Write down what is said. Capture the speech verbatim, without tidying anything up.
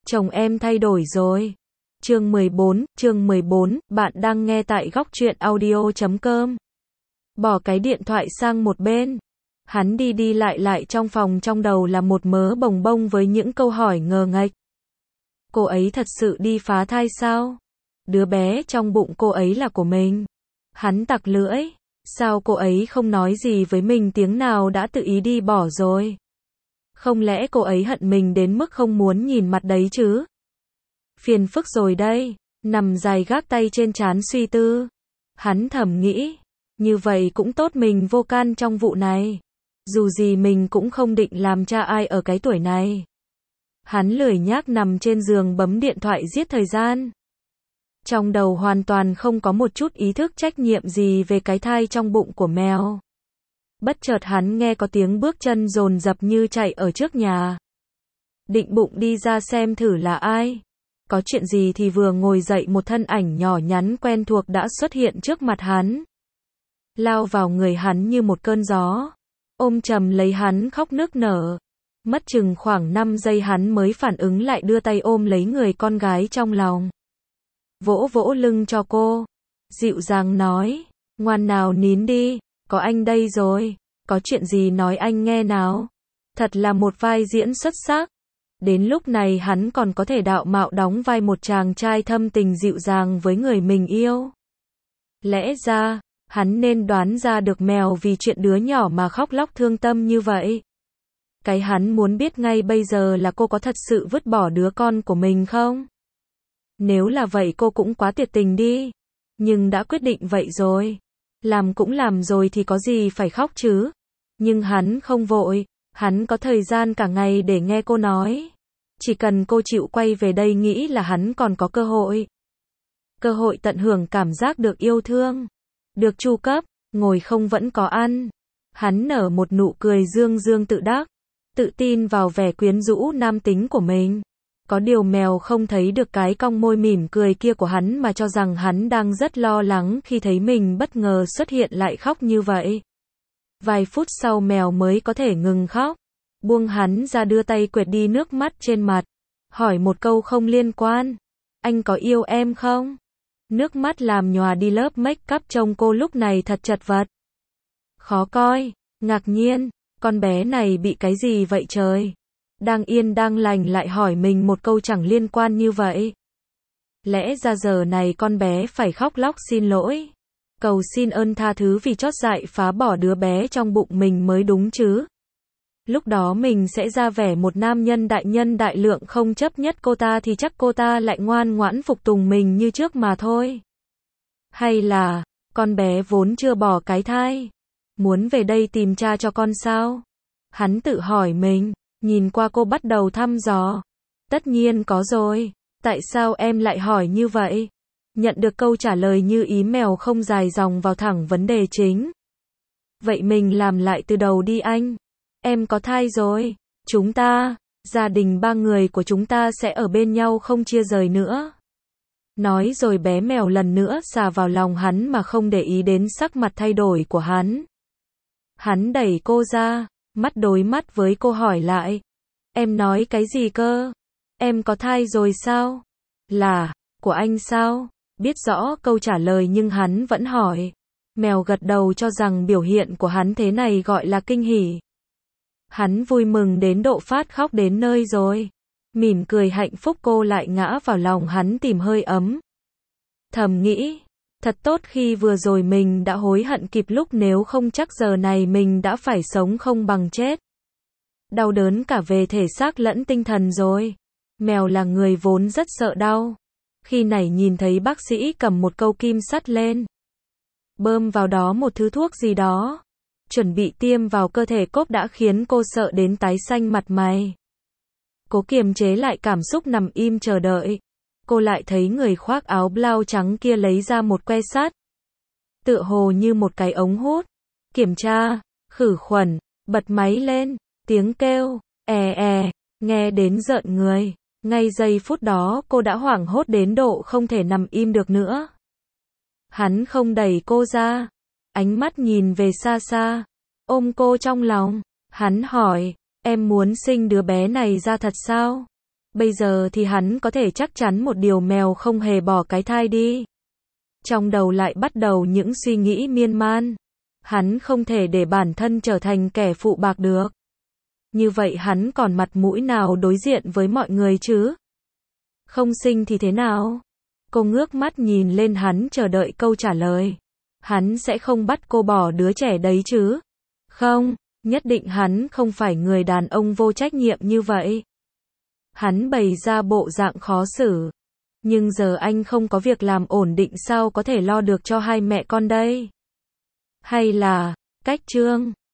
Chồng em thay đổi rồi. Chương mười bốn, chương mười bốn, bạn đang nghe tại góc truyện audio chấm com. Bỏ cái điện thoại sang một bên. Hắn đi đi lại lại trong phòng, trong đầu là một mớ bồng bông với những câu hỏi ngờ nghệch. Cô ấy thật sự đi phá thai sao? Đứa bé trong bụng cô ấy là của mình. Hắn tặc lưỡi. Sao cô ấy không nói gì với mình tiếng nào đã tự ý đi bỏ rồi? Không lẽ cô ấy hận mình đến mức không muốn nhìn mặt đấy chứ? Phiền phức rồi đây. Nằm dài gác tay trên trán suy tư. Hắn thầm nghĩ. Như vậy cũng tốt, mình vô can trong vụ này. Dù gì mình cũng không định làm cha ai ở cái tuổi này. Hắn lười nhác nằm trên giường bấm điện thoại giết thời gian. Trong đầu hoàn toàn không có một chút ý thức trách nhiệm gì về cái thai trong bụng của mèo. Bất chợt hắn nghe có tiếng bước chân dồn dập như chạy ở trước nhà. Định bụng đi ra xem thử là ai. Có chuyện gì thì vừa ngồi dậy, một thân ảnh nhỏ nhắn quen thuộc đã xuất hiện trước mặt hắn. Lao vào người hắn như một cơn gió. Ôm chầm lấy hắn khóc nức nở. Mất chừng khoảng năm giây hắn mới phản ứng lại, đưa tay ôm lấy người con gái trong lòng. Vỗ vỗ lưng cho cô. Dịu dàng nói. Ngoan nào, nín đi. Có anh đây rồi. Có chuyện gì nói anh nghe nào. Thật là một vai diễn xuất sắc. Đến lúc này hắn còn có thể đạo mạo đóng vai một chàng trai thâm tình dịu dàng với người mình yêu. Lẽ ra, hắn nên đoán ra được mèo vì chuyện đứa nhỏ mà khóc lóc thương tâm như vậy. Cái hắn muốn biết ngay bây giờ là cô có thật sự vứt bỏ đứa con của mình không? Nếu là vậy cô cũng quá tuyệt tình đi. Nhưng đã quyết định vậy rồi. Làm cũng làm rồi thì có gì phải khóc chứ. Nhưng hắn không vội. Hắn có thời gian cả ngày để nghe cô nói. Chỉ cần cô chịu quay về đây, nghĩ là hắn còn có cơ hội. Cơ hội tận hưởng cảm giác được yêu thương. Được chu cấp, ngồi không vẫn có ăn. Hắn nở một nụ cười dương dương tự đắc. Tự tin vào vẻ quyến rũ nam tính của mình. Có điều mèo không thấy được cái cong môi mỉm cười kia của hắn mà cho rằng hắn đang rất lo lắng khi thấy mình bất ngờ xuất hiện lại khóc như vậy. Vài phút sau mèo mới có thể ngừng khóc. Buông hắn ra, đưa tay quệt đi nước mắt trên mặt. Hỏi một câu không liên quan. Anh có yêu em không? Nước mắt làm nhòa đi lớp make up trông cô lúc này thật chật vật. Khó coi, ngạc nhiên, con bé này bị cái gì vậy trời? Đang yên đang lành lại hỏi mình một câu chẳng liên quan như vậy. Lẽ ra giờ này con bé phải khóc lóc xin lỗi. Cầu xin ơn tha thứ vì chót dại phá bỏ đứa bé trong bụng mình mới đúng chứ. Lúc đó mình sẽ ra vẻ một nam nhân đại nhân đại lượng, không chấp nhất cô ta thì chắc cô ta lại ngoan ngoãn phục tùng mình như trước mà thôi. Hay là, con bé vốn chưa bỏ cái thai. Muốn về đây tìm cha cho con sao? Hắn tự hỏi mình, nhìn qua cô bắt đầu thăm dò. Tất nhiên có rồi. Tại sao em lại hỏi như vậy? Nhận được câu trả lời như ý, mèo không dài dòng vào thẳng vấn đề chính. Vậy mình làm lại từ đầu đi anh. Em có thai rồi. Chúng ta, gia đình ba người của chúng ta sẽ ở bên nhau không chia rời nữa. Nói rồi bé mèo lần nữa xà vào lòng hắn mà không để ý đến sắc mặt thay đổi của hắn. Hắn đẩy cô ra, mắt đối mắt với cô hỏi lại. Em nói cái gì cơ? Em có thai rồi sao? Là, của anh sao? Biết rõ câu trả lời nhưng hắn vẫn hỏi. Mèo gật đầu cho rằng biểu hiện của hắn thế này gọi là kinh hỉ. Hắn vui mừng đến độ phát khóc đến nơi rồi. Mỉm cười hạnh phúc, cô lại ngã vào lòng hắn tìm hơi ấm. Thầm nghĩ, thật tốt khi vừa rồi mình đã hối hận kịp lúc, nếu không chắc giờ này mình đã phải sống không bằng chết. Đau đớn cả về thể xác lẫn tinh thần rồi. Mèo là người vốn rất sợ đau. Khi này nhìn thấy bác sĩ cầm một câu kim sắt lên. Bơm vào đó một thứ thuốc gì đó. Chuẩn bị tiêm vào cơ thể cốp đã khiến cô sợ đến tái xanh mặt mày. Cố kiềm chế lại cảm xúc nằm im chờ đợi. Cô lại thấy người khoác áo blau trắng kia lấy ra một que sắt. Tựa hồ như một cái ống hút. Kiểm tra, khử khuẩn, bật máy lên, tiếng kêu, è è, nghe đến rợn người. Ngay giây phút đó cô đã hoảng hốt đến độ không thể nằm im được nữa. Hắn không đẩy cô ra. Ánh mắt nhìn về xa xa. Ôm cô trong lòng. Hắn hỏi, em muốn sinh đứa bé này ra thật sao? Bây giờ thì hắn có thể chắc chắn một điều mèo không hề bỏ cái thai đi. Trong đầu lại bắt đầu những suy nghĩ miên man. Hắn không thể để bản thân trở thành kẻ phụ bạc được. Như vậy hắn còn mặt mũi nào đối diện với mọi người chứ? Không sinh thì thế nào? Cô ngước mắt nhìn lên hắn chờ đợi câu trả lời. Hắn sẽ không bắt cô bỏ đứa trẻ đấy chứ? Không, nhất định hắn không phải người đàn ông vô trách nhiệm như vậy. Hắn bày ra bộ dạng khó xử. Nhưng giờ anh không có việc làm ổn định sao có thể lo được cho hai mẹ con đây? Hay là, cách Trương